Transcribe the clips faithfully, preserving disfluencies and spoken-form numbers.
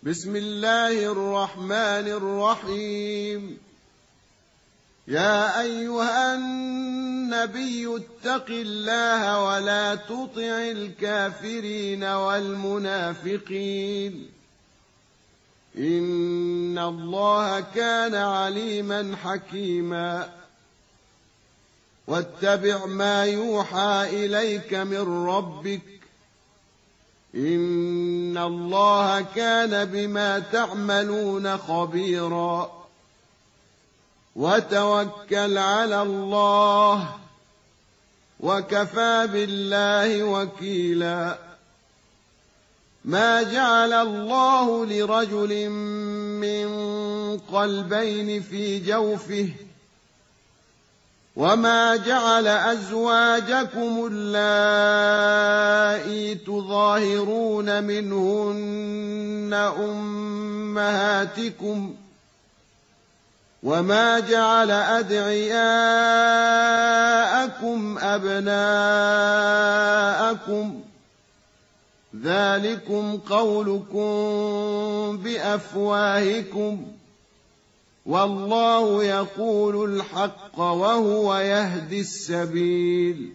بسم الله الرحمن الرحيم. يا أيها النبي اتق الله ولا تطع الكافرين والمنافقين إن الله كان عليما حكيما. واتبع ما يوحى إليك من ربك إن الله كان بما تعملون خبيرا. وتوكل على الله وكفى بالله وكيلا. ما جعل الله لرجل من قلبين في جوفه وما جعل أزواجكم اللائي تظاهرون منهن أمهاتكم وما جعل أدعياءكم أبناءكم ذلكم قولكم بأفواهكم والله يقول الحق وهو يهدي السبيل.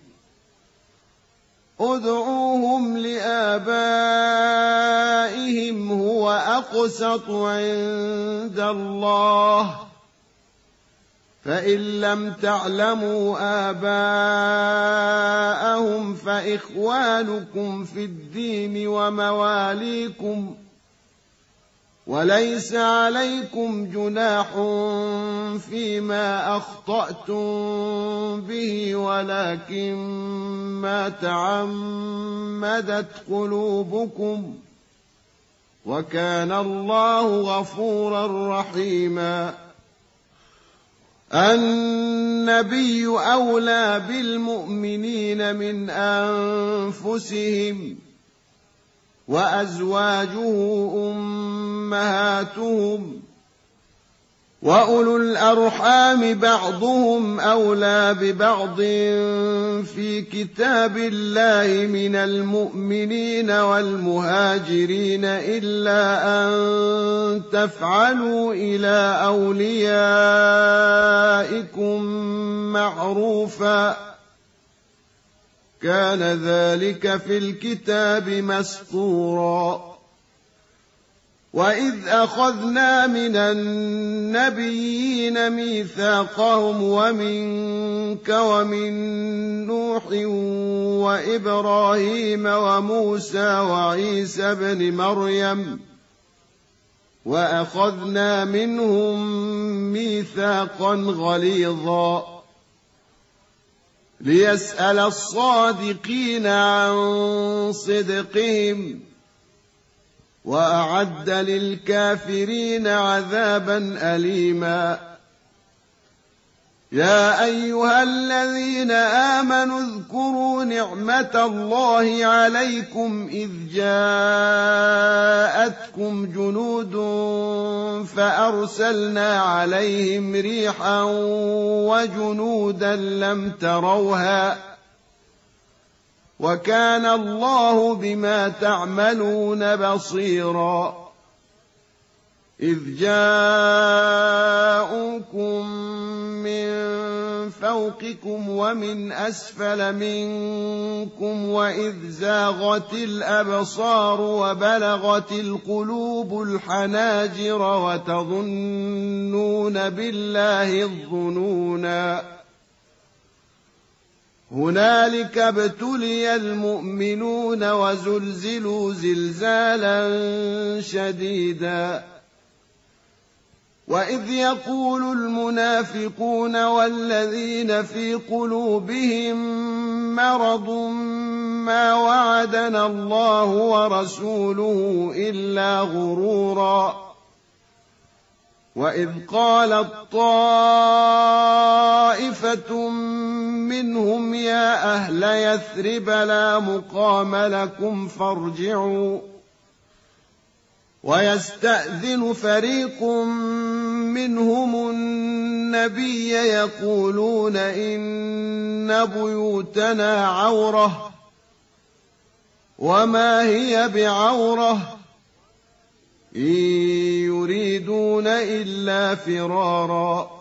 ادعوهم لآبائهم هو أقسط عند الله فإن لم تعلموا آباءهم فإخوانكم في الدين ومواليكم وليس عليكم جناح فيما أخطأتم به ولكن ما تعمدت قلوبكم وكان الله غفورا رحيما. النبي أولى بالمؤمنين من أنفسهم وأزواجه أمهاتهم وأولو الأرحام بعضهم أولى ببعض في كتاب الله من المؤمنين والمهاجرين إلا أن تفعلوا إلى أوليائكم معروفا كان ذلك في الكتاب مسطورا. وإذ أخذنا من النبيين ميثاقهم ومنك ومن نوح وإبراهيم وموسى وعيسى بن مريم وأخذنا منهم ميثاقا غليظا ليسأل الصادقين عن صدقهم وأعد للكافرين عذابا أليما. يا أيها الذين آمنوا اذكروا نعمة الله عليكم إذ جاءتكم جنود فأرسلنا عليهم ريحا وجنودا لم تروها وكان الله بما تعملون بصيرا. إذ جاءوكم من فوقكم ومن أسفل منكم وإذ زاغت الأبصار وبلغت القلوب الحناجر وتظنون بالله الظنونا. هنالك ابتلي المؤمنون وزلزلوا زلزالا شديدا. وإذ يقول المنافقون والذين في قلوبهم مرض ما وعدنا الله ورسوله إلا غرورا. وإذ قالت طائفة منهم يا أهل يثرب لا مقام لكم فارجعوا ويستأذن فريق منهم النبي يقولون إن بيوتنا عورة وما هي بعورة إن يريدون إلا فرارا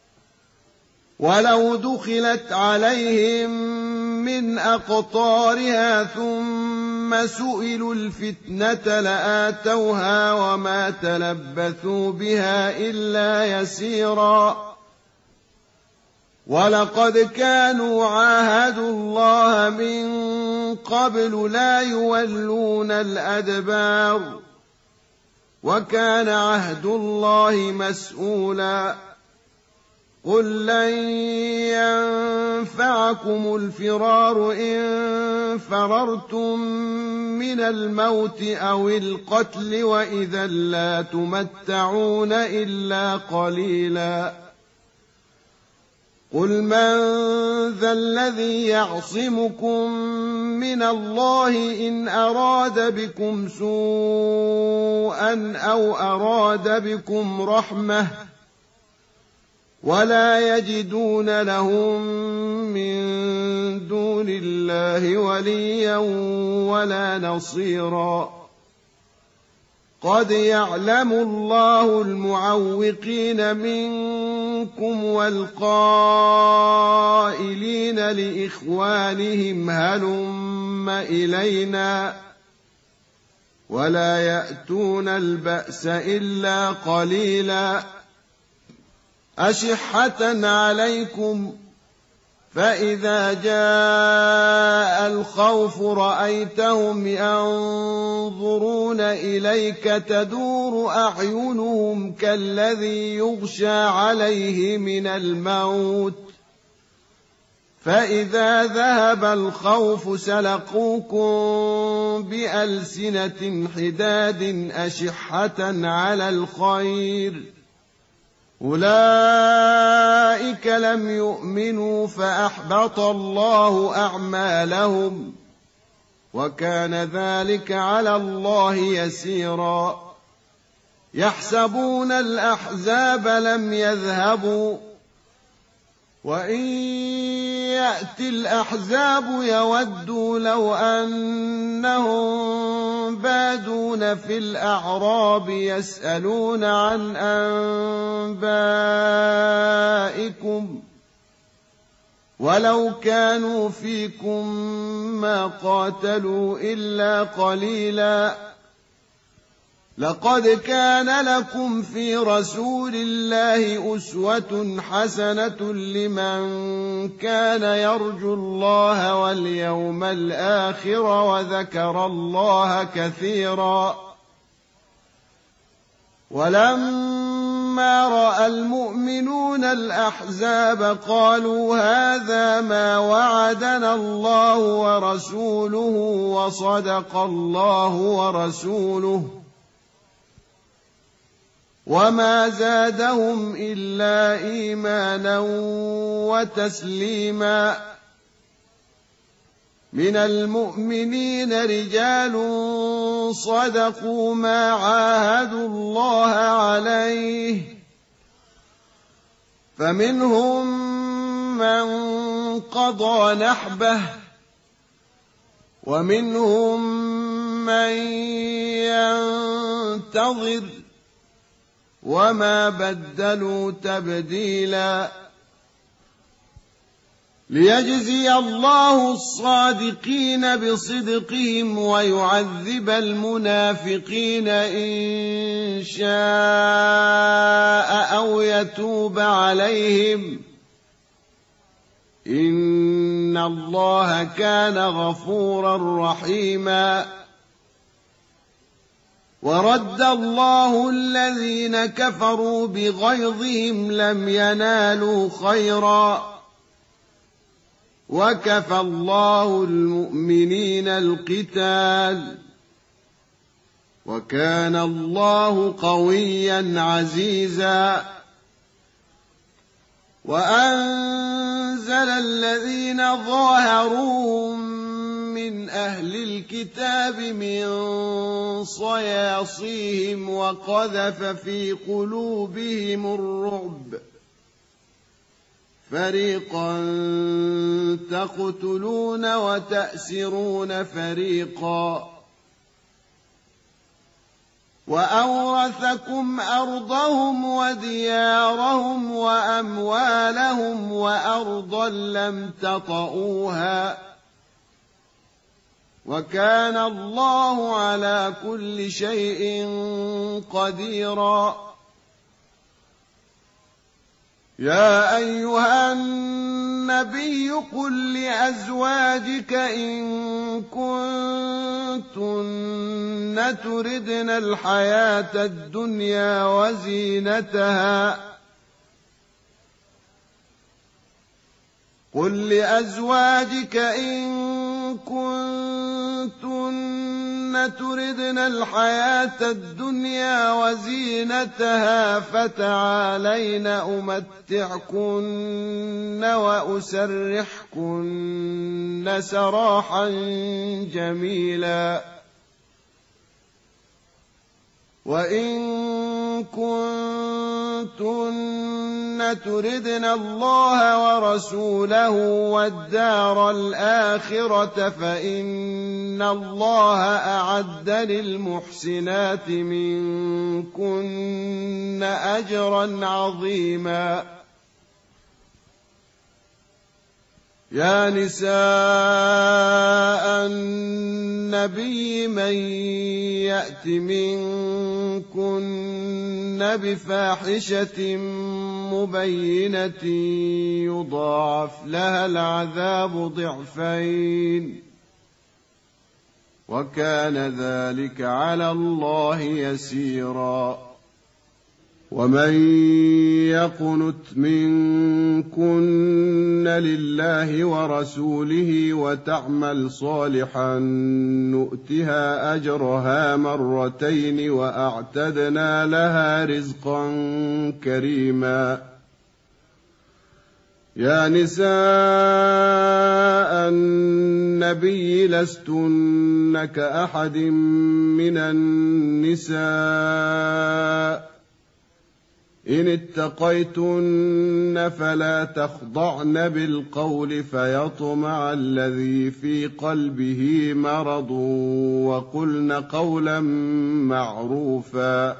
ولو دخلت عليهم من أقطارها ثم سئلوا الفتنة لآتوها وما تلبثوا بها إلا يسيرا ولقد كانوا عاهدوا الله من قبل لا يولون الأدبار وكان عهد الله مسؤولا قل لن ينفعكم الفرار إن فررتم من الموت أو القتل وإذا لا تمتعون إلا قليلا قل من ذا الذي يعصمكم من الله إن أراد بكم سوءا أو أراد بكم رحمة ولا يجدون لهم من دون الله وليا ولا نصيرا قد يعلم الله المعوقين منكم والقائلين لإخوانهم هلم إلينا ولا يأتون البأس إلا قليلا أشحة عليكم فإذا جاء الخوف رأيتهم ينظرون إليك تدور أعينهم كالذي يغشى عليه من الموت فإذا ذهب الخوف سلقوكم بألسنة حداد أشحة على الخير أولئك لم يؤمنوا فأحبط الله أعمالهم وكان ذلك على الله يسيرا يحسبون الأحزاب لم يذهبوا وإن يأتي الأحزاب يودوا لو أنهم بادون في الأعراب يسألون عن أنبائكم ولو كانوا فيكم ما قاتلوا إلا قليلا لقد كان لكم في رسول الله أسوة حسنة لمن كان يرجو الله واليوم الآخر وذكر الله كثيرا ولما رأى المؤمنون الأحزاب قالوا هذا ما وعدنا الله ورسوله وصدق الله ورسوله وما زادهم إلا إيمانا وتسليما من المؤمنين رجال صدقوا ما عاهدوا الله عليه فمنهم من قضى نحبه ومنهم من ينتظر وما بدلوا تبديلا ليجزي الله الصادقين بصدقهم ويعذب المنافقين إن شاء أو يتوب عليهم إن الله كان غفورا رحيما ورد الله الذين كفروا بغيظهم لم ينالوا خيرا وكفى الله المؤمنين القتال وكان الله قويا عزيزا وأنزل الذين ظاهروهم من أهل الكتاب من صياصيهم وقذف في قلوبهم الرعب فريقا تقتلون وتأسرون فريقا وأورثكم أرضهم وديارهم وأموالهم وأرضا لم تطئوها وكان الله على كل شيء قديرا. يا أيها النبي قل لأزواجك إن كنتن تردن الحياة الدنيا وزينتها قل لأزواجك إن كنتن تردن الحياة الدنيا وزينتها فتعالين أمتعكن وأسرحكن سراحا جميلا. وإن كنتن تردن الله ورسوله والدار الآخرة فإن الله أعد للمحسنات منكن أجرا عظيما. يا نساء النبي من يأت منكن بفاحشة مبينة يضاعف لها العذاب ضعفين وكان ذلك على الله يسيرا. ومن يقنت منكن لله ورسوله وتعمل صالحا نؤتها أجرها مرتين وأعتدنا لها رزقا كريما. يا نساء النبي لستن كأحد من النساء إن اتقيتن فلا تخضعن بالقول فيطمع الذي في قلبه مرض وقلن قولا معروفا.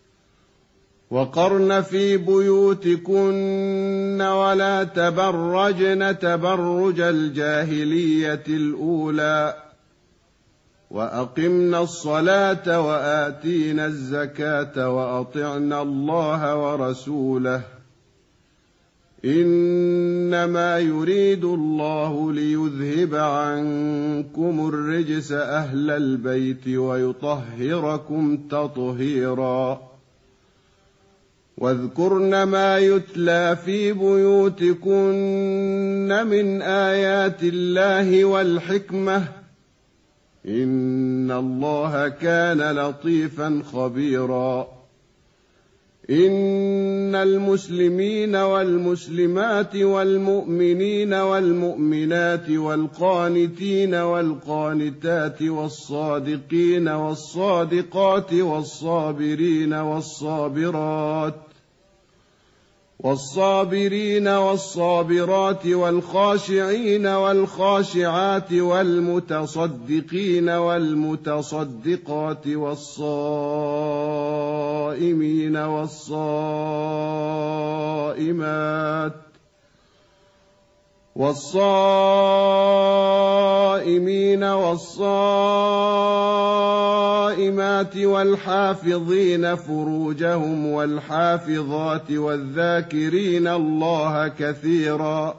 وقرن في بيوتكن ولا تبرجن تبرج الجاهلية الأولى وأقمنا الصلاة وآتينا الزكاة وأطعنا الله ورسوله إنما يريد الله ليذهب عنكم الرجس أهل البيت ويطهركم تطهيرا. واذكرن ما يتلى في بيوتكن من آيات الله والحكمة إن الله كان لطيفا خبيرا. إن المسلمين والمسلمات والمؤمنين والمؤمنات والقانتين والقانتات والصادقين والصادقات والصابرين والصابرات والصابرين والصابرات والخاشعين والخاشعات والمتصدقين والمتصدقات والصائمين والصائمات والصائمين والصائمات والحافظين فروجهم والحافظات والذاكرين الله كثيرا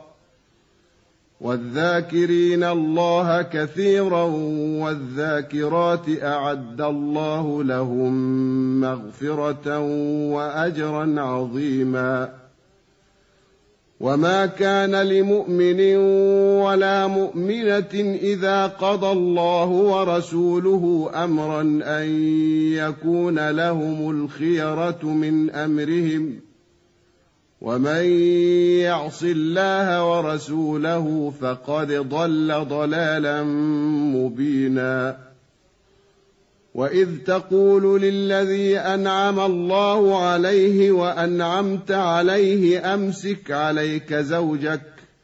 والذاكرين الله كثيرا والذاكرات أعد الله لهم مغفرة وأجرا عظيما. وما كان لمؤمن ولا مؤمنة إذا قضى الله ورسوله أمرا أن يكون لهم الخيرة من أمرهم ومن يعص الله ورسوله فقد ضل ضلالا مبينا. وإذ تقول للذي أنعم الله عليه وأنعمت عليه أمسك عليك زوجك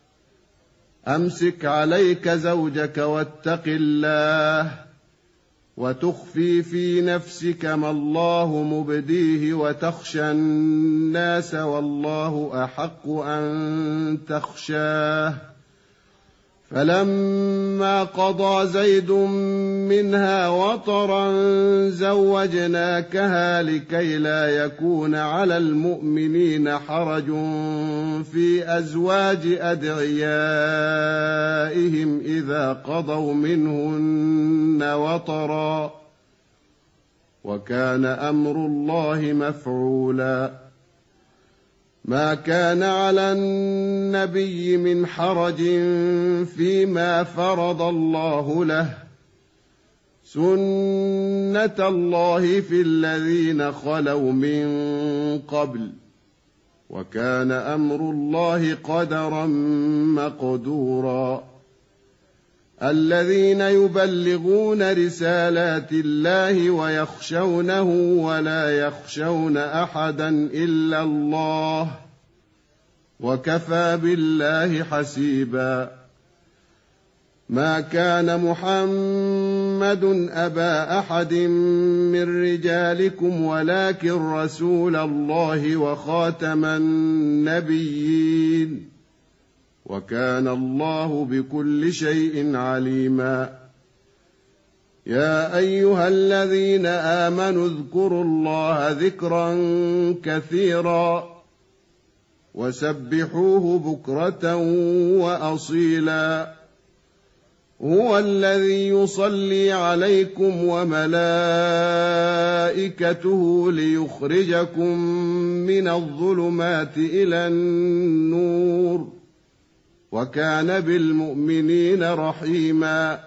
أمسك عليك زوجك واتق الله وتخفي في نفسك ما الله مبديه وتخشى الناس والله أحق أن تخشاه. فلما قضى زيد منها وطرا زوجناكها لكي لا يكون على المؤمنين حرج في أزواج أدعيائهم إذا قضوا منهن وطرا، وكان أمر الله مفعولا. ما كان على النبي من حرج فيما فرض الله له، سنة الله في الذين خلوا من قبل، وكان أمر الله قدرا مقدورا. الذين يبلغون رسالات الله ويخشونه ولا يخشون أحدا إلا الله، وكفى بالله حسيبا. ما كان محمد أبا أحد من رجالكم ولكن رسول الله وخاتم النبيين، وكان الله بكل شيء عليما. يا أيها الذين آمنوا اذكروا الله ذكرا كثيرا وسبحوه بكرة وأصيلا. هو الذي يصلي عليكم وملائكته ليخرجكم من الظلمات إلى النور، وكان بالمؤمنين رحيما.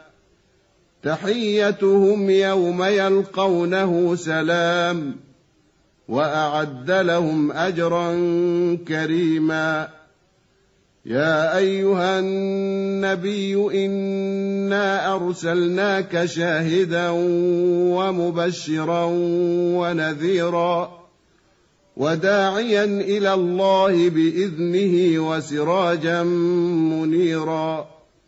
تحيتهم يوم يلقونه سلام، وأعد لهم أجرا كريما. يا أيها النبي إنا أرسلناك شاهدا ومبشرا ونذيرا وداعيا إلى الله بإذنه وسراجا منيرا.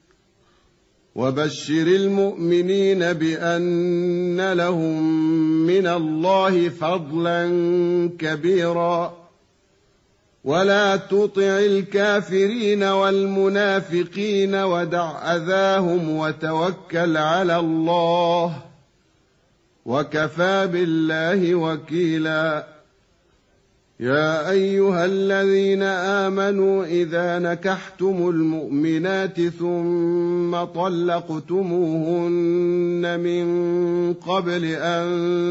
وبشر المؤمنين بأن لهم من الله فضلا كبيرا. ولا تطع الكافرين والمنافقين ودع أذاهم وتوكل على الله، وكفى بالله وكيلا. يا أيها الذين آمنوا إذا نكحتم المؤمنات ثم طلقتموهن من قبل أن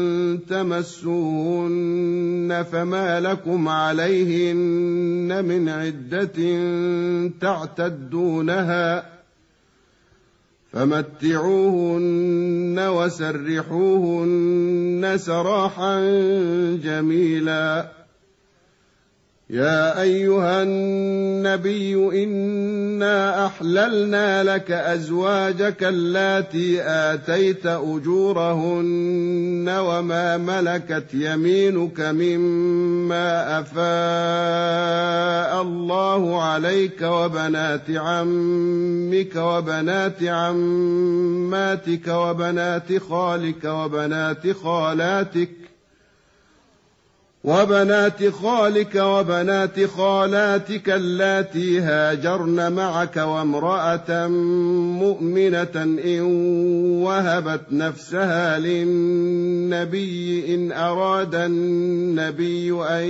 تمسوهن فما لكم عليهن من عدة تعتدونها، فمتعوهن وسرحوهن سراحا جميلا. يا أيها النبي إنا أحللنا لك أزواجك اللاتي آتيت أجورهن وما ملكت يمينك مما أفاء الله عليك وبنات عمك وبنات عماتك وبنات خالك وبنات خالاتك وبنات خالك وبنات خالاتك اللاتي هاجرن معك وامرأة مؤمنة إن وهبت نفسها للنبي إن أراد النبي أن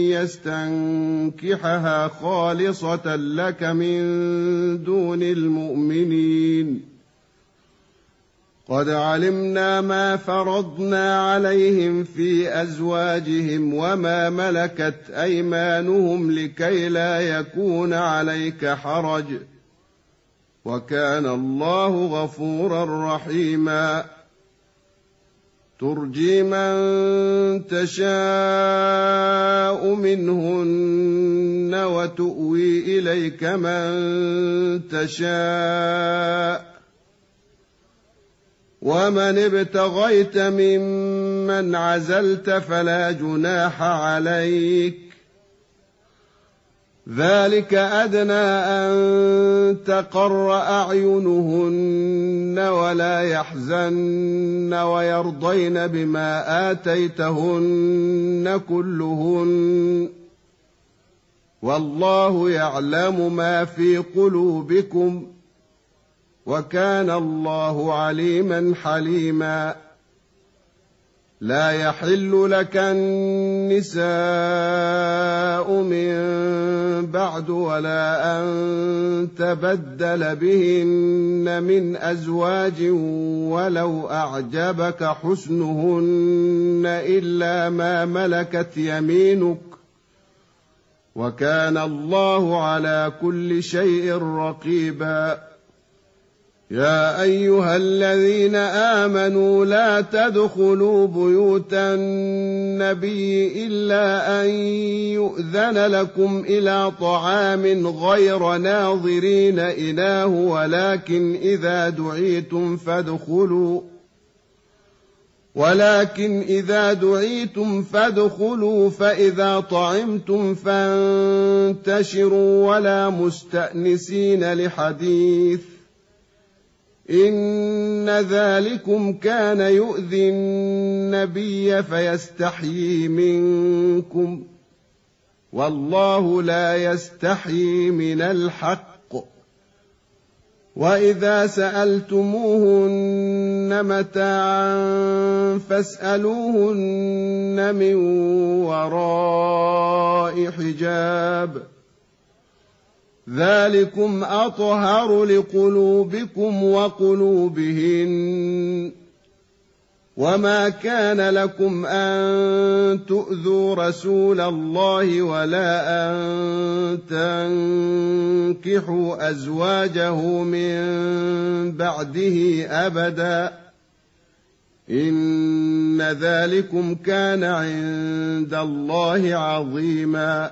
يستنكحها خالصة لك من دون المؤمنين. قد علمنا ما فرضنا عليهم في أزواجهم وما ملكت أيمانهم لكي لا يكون عليك حرج، وكان الله غفورا رحيما. ترجي من تشاء منهن وتؤوي إليك من تشاء، ومن ابتغيت ممن عزلت فلا جناح عليك، ذلك أدنى أن تقر أعينهن ولا يحزن ويرضين بما آتيتهن كلهن والله يعلم ما في قلوبكم وكان الله عليما حليما لا يحل لك النساء من بعد ولا أن تبدل بهن من أزواج ولو أعجبك حسنهن إلا ما ملكت يمينك وكان الله على كل شيء رقيبا يا أيها الذين آمنوا لا تدخلوا بيوت النبي إلا أن يؤذن لكم إلى طعام غير ناظرين إناه ولكن إذا دعيتم فادخلوا ولكن إذا دعيتم فادخلوا فإذا طعمتم فانتشروا ولا مستأنسين لحديث إن ذلكم كان يؤذي النبي فيستحيي منكم والله لا يستحيي من الحق وإذا سألتموهن متاعا فاسألوهن من وراء حجاب ذلكم أطهر لقلوبكم وقلوبهن وما كان لكم أن تؤذوا رسول الله ولا أن تنكحوا أزواجه من بعده أبدا إن ذلكم كان عند الله عظيما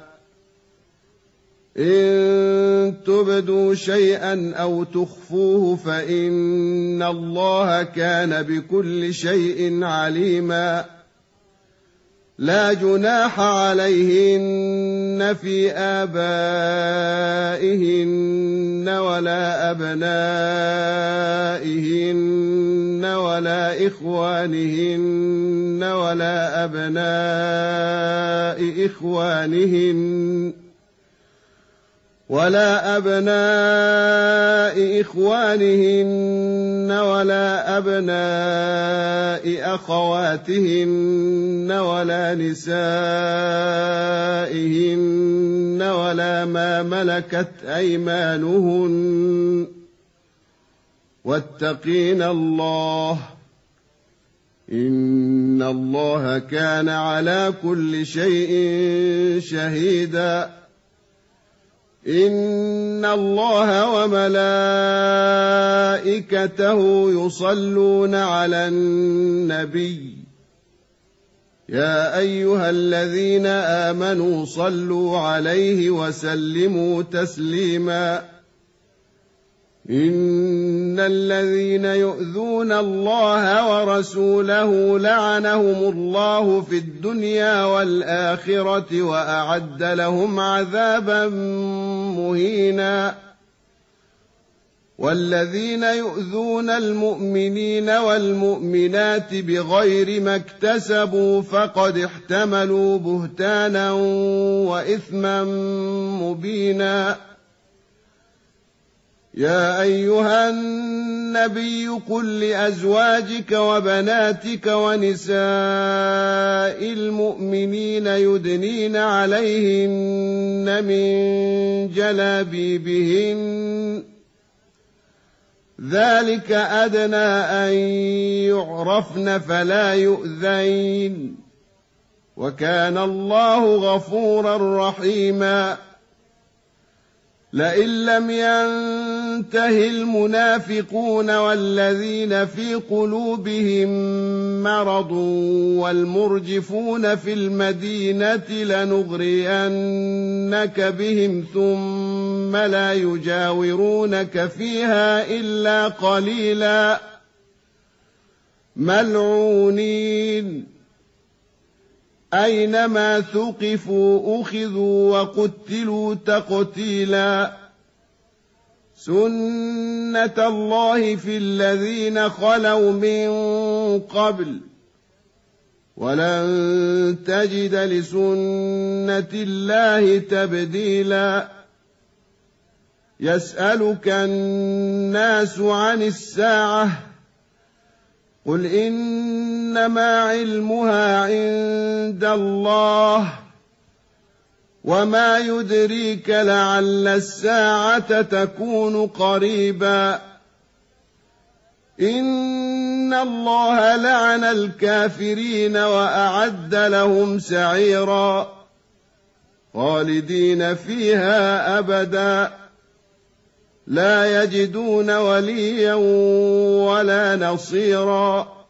إن تبدوا شيئا أو تخفوه فإن الله كان بكل شيء عليما لا جناح عليهن في آبائهن ولا أبنائهن ولا إخوانهن ولا أبناء إخوانهن ولا أبناء إخوانهن ولا أبناء أخواتهن ولا نسائهن ولا ما ملكت أيمانهن واتقين الله إن الله كان على كل شيء شهيدا إن الله وملائكته يصلون على النبي يا أيها الذين آمنوا صلوا عليه وسلموا تسليما إن الذين يؤذون الله ورسوله لعنهم الله في الدنيا والآخرة وأعد لهم عذابا مهينا والذين يؤذون المؤمنين والمؤمنات بغير ما اكتسبوا فقد احتملوا بهتانا وإثما مبينا يا أيها النبي قل لأزواجك وبناتك ونساء المؤمنين يدنين عليهن من جلابيبهن ذلك أدنى أن يعرفن فلا يؤذين وكان الله غفورا رحيما لئن لم ينته المنافقون والذين في قلوبهم مرض والمرجفون في المدينة لنغرينك بهم ثم لا يجاورونك فيها إلا قليلا ملعونين أينما ثقفوا أخذوا وقتلوا تقتيلا سنة الله في الذين خلوا من قبل ولن تجد لسنة الله تبديلا يسألك الناس عن الساعة قل إنما علمها عند الله وما يدريك لعل الساعة تكون قريبا إن الله لعن الكافرين وأعد لهم سعيرا خالدين فيها أبدا لا يجدون وليا ولا نصيرا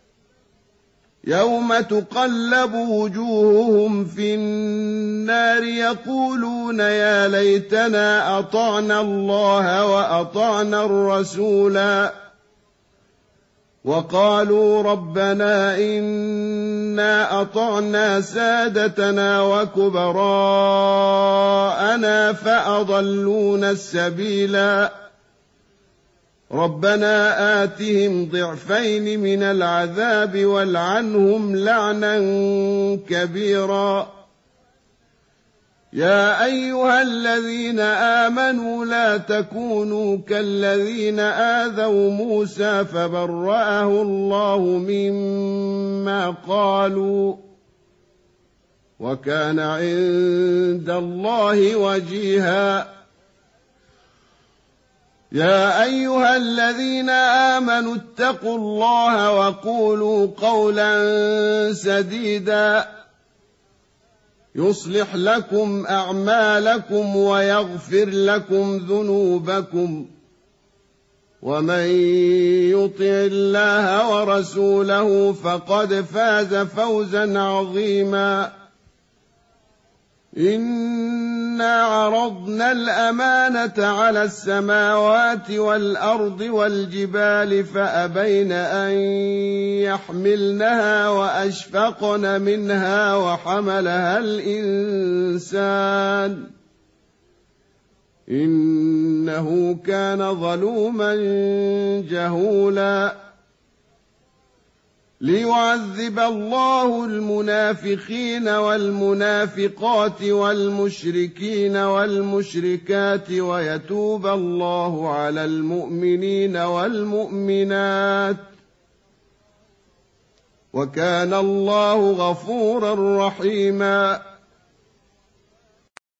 يوم تقلب وجوههم في النار يقولون يا ليتنا أطعنا الله وأطعنا الرسولا وقالوا ربنا إنا أطعنا سادتنا وكبراءنا فأضلونا السبيلا ربنا آتهم ضعفين من العذاب والعنهم لعنا كبيرا يا أيها الذين آمنوا لا تكونوا كالذين آذوا موسى فبرأه الله مما قالوا وكان عند الله وجيها يا أيها الذين آمنوا اتقوا الله وقولوا قولا سديدا يصلح لكم أعمالكم ويغفر لكم ذنوبكم ومن يطع الله ورسوله فقد فاز فوزا عظيما إنا عرضنا الأمانة على السماوات والأرض والجبال فأبين أن يحملنها وأشفقن منها وحملها الإنسان إنه كان ظلوما جهولا ليعذب الله المنافقين والمنافقات والمشركين والمشركات ويتوب الله على المؤمنين والمؤمنات وكان الله غفورا رحيما